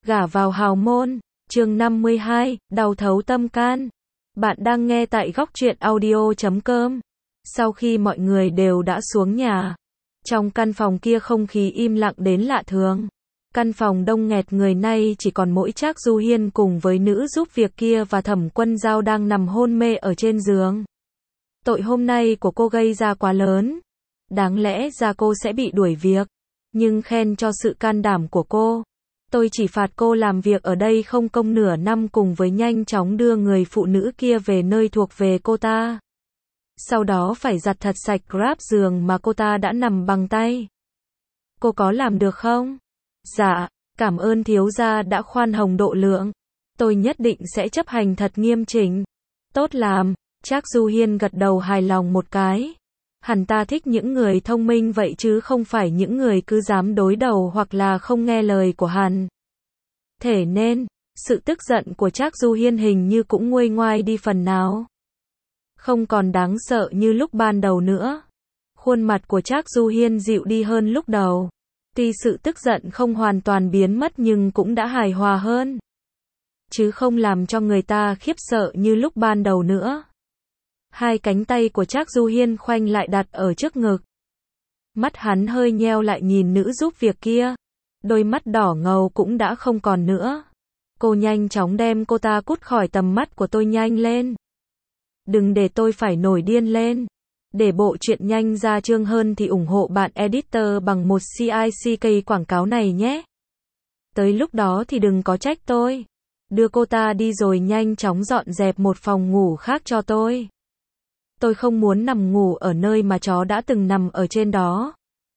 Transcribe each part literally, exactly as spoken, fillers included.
Gả vào hào môn, chương năm mươi hai, đau thấu tâm can. Bạn đang nghe tại góc truyện audio chấm com. Sau khi mọi người đều đã xuống nhà, trong căn phòng kia không khí im lặng đến lạ thường. Căn phòng đông nghẹt người, nay chỉ còn mỗi Trác Du Hiên cùng với nữ giúp việc kia và Thẩm Quân Dao đang nằm hôn mê ở trên giường. Tội hôm nay của cô gây ra quá lớn. Đáng lẽ ra cô sẽ bị đuổi việc. Nhưng khen cho sự can đảm của cô. Tôi chỉ phạt cô làm việc ở đây không công nửa năm cùng với nhanh chóng đưa người phụ nữ kia về nơi thuộc về cô ta. Sau đó phải giặt thật sạch Grab giường mà cô ta đã nằm bằng tay. Cô có làm được không? Dạ, cảm ơn thiếu gia đã khoan hồng độ lượng. Tôi nhất định sẽ chấp hành thật nghiêm chỉnh. Tốt làm, Trác Du Hiên gật đầu hài lòng một cái. Hắn ta thích những người thông minh vậy chứ không phải những người cứ dám đối đầu hoặc là không nghe lời của hắn. Thế nên, sự tức giận của Trác Du Hiên hình như cũng nguôi ngoai đi phần nào. Không còn đáng sợ như lúc ban đầu nữa. Khuôn mặt của Trác Du Hiên dịu đi hơn lúc đầu. Tuy sự tức giận không hoàn toàn biến mất nhưng cũng đã hài hòa hơn. Chứ không làm cho người ta khiếp sợ như lúc ban đầu nữa. Hai cánh tay của Trác Du Hiên khoanh lại đặt ở trước ngực. Mắt hắn hơi nheo lại nhìn nữ giúp việc kia. Đôi mắt đỏ ngầu cũng đã không còn nữa. Cô nhanh chóng đem cô ta cút khỏi tầm mắt của tôi nhanh lên. Đừng để tôi phải nổi điên lên. Để bộ truyện nhanh ra chương hơn thì ủng hộ bạn editor bằng một xê i xê ca quảng cáo này nhé. Tới lúc đó thì đừng có trách tôi. Đưa cô ta đi rồi nhanh chóng dọn dẹp một phòng ngủ khác cho tôi. Tôi không muốn nằm ngủ ở nơi mà chó đã từng nằm ở trên đó.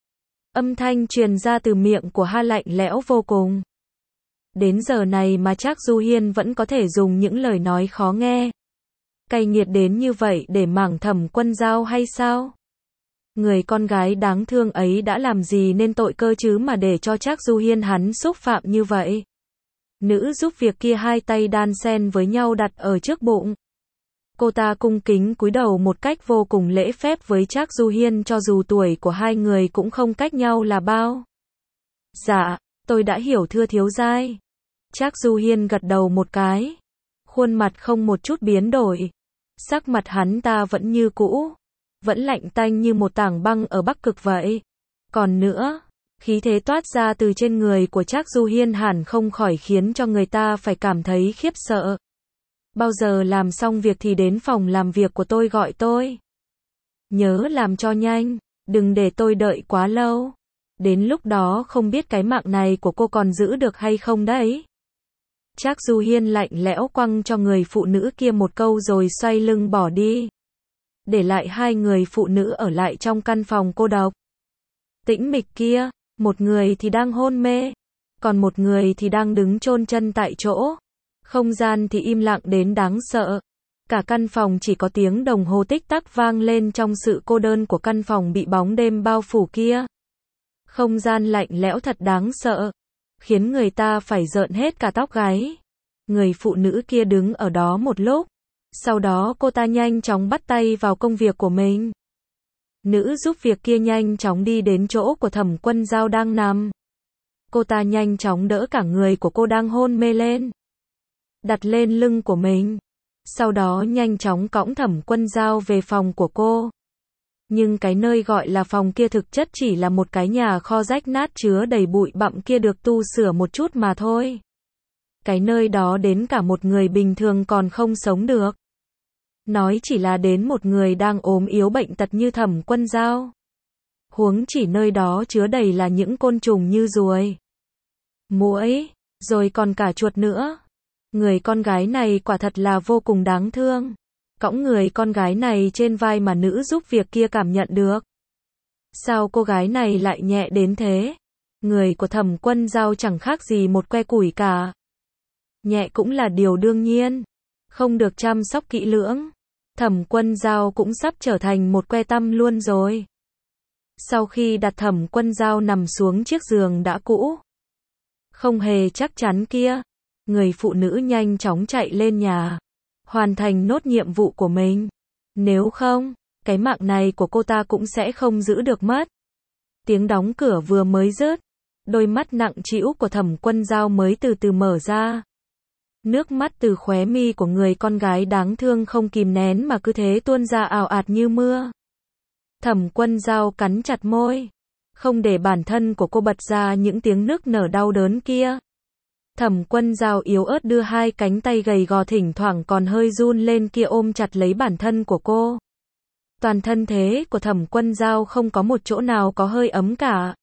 Âm thanh truyền ra từ miệng của Ha lạnh lẽo vô cùng. Đến giờ này mà Trác Du Hiên vẫn có thể dùng những lời nói khó nghe, cay nghiệt đến như vậy để mảng Thẩm Quân Dao hay sao? Người con gái đáng thương ấy đã làm gì nên tội cơ chứ mà để cho Trác Du Hiên hắn xúc phạm như vậy? Nữ giúp việc kia hai tay đan xen với nhau đặt ở trước bụng. Cô ta cung kính cúi đầu một cách vô cùng lễ phép với Trác Du Hiên cho dù tuổi của hai người cũng không cách nhau là bao. Dạ, tôi đã hiểu thưa thiếu giai. Trác Du Hiên gật đầu một cái. Khuôn mặt không một chút biến đổi. Sắc mặt hắn ta vẫn như cũ. Vẫn lạnh tanh như một tảng băng ở Bắc Cực vậy. Còn nữa, khí thế toát ra từ trên người của Trác Du Hiên hẳn không khỏi khiến cho người ta phải cảm thấy khiếp sợ. Bao giờ làm xong việc thì đến phòng làm việc của tôi gọi tôi. Nhớ làm cho nhanh, đừng để tôi đợi quá lâu. Đến lúc đó không biết cái mạng này của cô còn giữ được hay không đấy. Trác Du Hiên lạnh lẽo quăng cho người phụ nữ kia một câu rồi xoay lưng bỏ đi. Để lại hai người phụ nữ ở lại trong căn phòng cô độc. Tĩnh mịch kia, một người thì đang hôn mê, còn một người thì đang đứng chôn chân tại chỗ. Không gian thì im lặng đến đáng sợ. Cả căn phòng chỉ có tiếng đồng hồ tích tắc vang lên trong sự cô đơn của căn phòng bị bóng đêm bao phủ kia. Không gian lạnh lẽo thật đáng sợ, khiến người ta phải rợn hết cả tóc gáy. Người phụ nữ kia đứng ở đó một lúc. Sau đó cô ta nhanh chóng bắt tay vào công việc của mình. Nữ giúp việc kia nhanh chóng đi đến chỗ của Thẩm Quân Dao đang nằm. Cô ta nhanh chóng đỡ cả người của cô đang hôn mê lên. Đặt lên lưng của mình. Sau đó nhanh chóng cõng Thẩm Quân Dao về phòng của cô. Nhưng cái nơi gọi là phòng kia thực chất chỉ là một cái nhà kho rách nát chứa đầy bụi bặm kia được tu sửa một chút mà thôi. Cái nơi đó đến cả một người bình thường còn không sống được. Nói chỉ là đến một người đang ốm yếu bệnh tật như Thẩm Quân Dao. Huống chỉ nơi đó chứa đầy là những côn trùng như ruồi, muỗi, rồi còn cả chuột nữa. Người con gái này quả thật là vô cùng đáng thương. Cõng người con gái này trên vai mà nữ giúp việc kia cảm nhận được. Sao cô gái này lại nhẹ đến thế? Người của Thẩm Quân Dao chẳng khác gì một que củi cả. Nhẹ cũng là điều đương nhiên. Không được chăm sóc kỹ lưỡng, Thẩm Quân Dao cũng sắp trở thành một que tăm luôn rồi. Sau khi đặt Thẩm Quân Dao nằm xuống chiếc giường đã cũ, không hề chắc chắn kia, người phụ nữ nhanh chóng chạy lên nhà, hoàn thành nốt nhiệm vụ của mình. Nếu không, cái mạng này của cô ta cũng sẽ không giữ được mất. Tiếng đóng cửa vừa mới dứt, Đôi mắt nặng trĩu của Thẩm Quân Dao mới từ từ mở ra. Nước mắt từ khóe mi của người con gái đáng thương không kìm nén mà cứ thế tuôn ra ào ạt như mưa. Thẩm Quân Dao cắn chặt môi, không để bản thân của cô bật ra những tiếng nức nở đau đớn kia. Thẩm Quân Dao yếu ớt đưa hai cánh tay gầy gò thỉnh thoảng còn hơi run lên kia ôm chặt lấy bản thân của cô. Toàn thân thế của Thẩm Quân Dao không có một chỗ nào có hơi ấm cả.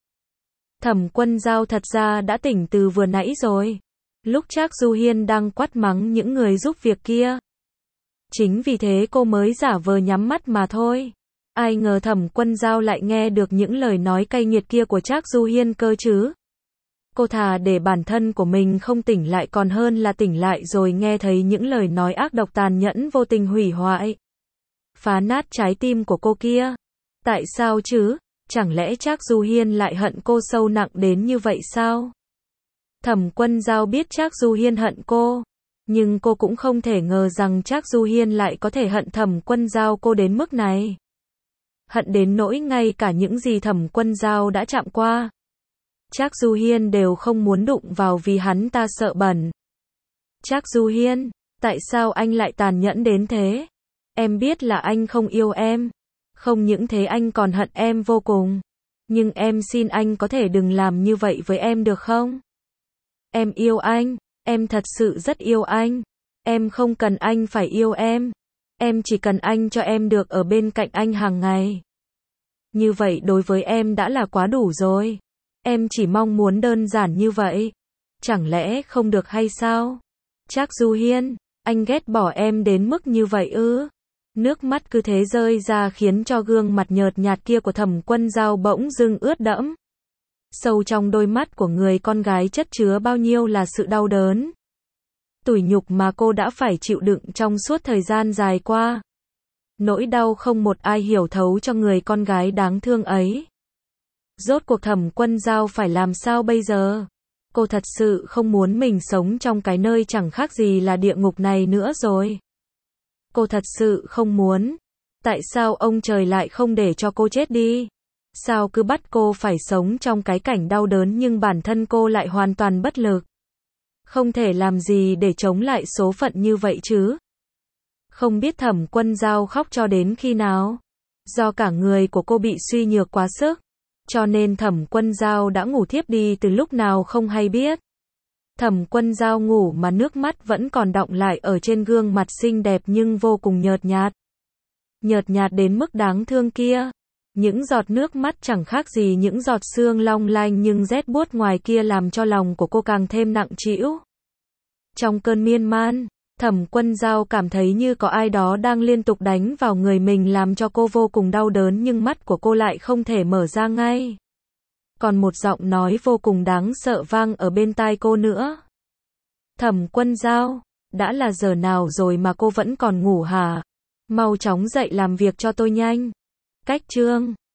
Thẩm Quân Dao thật ra đã tỉnh từ vừa nãy rồi. Lúc Trác Du Hiên đang quát mắng những người giúp việc kia. Chính vì thế cô mới giả vờ nhắm mắt mà thôi. Ai ngờ Thẩm Quân Dao lại nghe được những lời nói cay nghiệt kia của Trác Du Hiên cơ chứ. Cô thà để bản thân của mình không tỉnh lại còn hơn là tỉnh lại rồi nghe thấy những lời nói ác độc tàn nhẫn vô tình hủy hoại, phá nát trái tim của cô kia. Tại sao chứ? Chẳng lẽ Trác Du Hiên lại hận cô sâu nặng đến như vậy sao? Thẩm Quân Dao biết Trác Du Hiên hận cô, nhưng cô cũng không thể ngờ rằng Trác Du Hiên lại có thể hận Thẩm Quân Dao cô đến mức này. Hận đến nỗi ngay cả những gì Thẩm Quân Dao đã chạm qua, Trác Du Hiên đều không muốn đụng vào vì hắn ta sợ bẩn. Trác Du Hiên, tại sao anh lại tàn nhẫn đến thế? Em biết là anh không yêu em. Không những thế anh còn hận em vô cùng. Nhưng em xin anh có thể đừng làm như vậy với em được không? Em yêu anh, em thật sự rất yêu anh. Em không cần anh phải yêu em. Em chỉ cần anh cho em được ở bên cạnh anh hàng ngày. Như vậy đối với em đã là quá đủ rồi. Em chỉ mong muốn đơn giản như vậy. Chẳng lẽ không được hay sao? Trác Du Hiên, anh ghét bỏ em đến mức như vậy ư? Nước mắt cứ thế rơi ra khiến cho gương mặt nhợt nhạt kia của Thẩm Quân Dao bỗng dưng ướt đẫm. Sâu trong đôi mắt của người con gái chất chứa bao nhiêu là sự đau đớn, tủi nhục mà cô đã phải chịu đựng trong suốt thời gian dài qua. Nỗi đau không một ai hiểu thấu cho người con gái đáng thương ấy. Rốt cuộc Thẩm Quân Dao phải làm sao bây giờ? Cô thật sự không muốn mình sống trong cái nơi chẳng khác gì là địa ngục này nữa rồi. Cô thật sự không muốn. Tại sao ông trời lại không để cho cô chết đi? Sao cứ bắt cô phải sống trong cái cảnh đau đớn nhưng bản thân cô lại hoàn toàn bất lực? Không thể làm gì để chống lại số phận như vậy chứ? Không biết Thẩm Quân Dao khóc cho đến khi nào? Do cả người của cô bị suy nhược quá sức, cho nên Thẩm Quân Dao đã ngủ thiếp đi từ lúc nào không hay biết. Thẩm Quân Dao ngủ mà nước mắt vẫn còn đọng lại ở trên gương mặt xinh đẹp nhưng vô cùng nhợt nhạt. Nhợt nhạt đến mức đáng thương kia. Những giọt nước mắt chẳng khác gì những giọt sương long lanh nhưng rét buốt ngoài kia làm cho lòng của cô càng thêm nặng trĩu. Trong cơn miên man, Thẩm Quân Dao cảm thấy như có ai đó đang liên tục đánh vào người mình làm cho cô vô cùng đau đớn nhưng mắt của cô lại không thể mở ra ngay. Còn một giọng nói vô cùng đáng sợ vang ở bên tai cô nữa. Thẩm Quân Dao, đã là giờ nào rồi mà cô vẫn còn ngủ hả? Mau chóng dậy làm việc cho tôi nhanh. Cách chương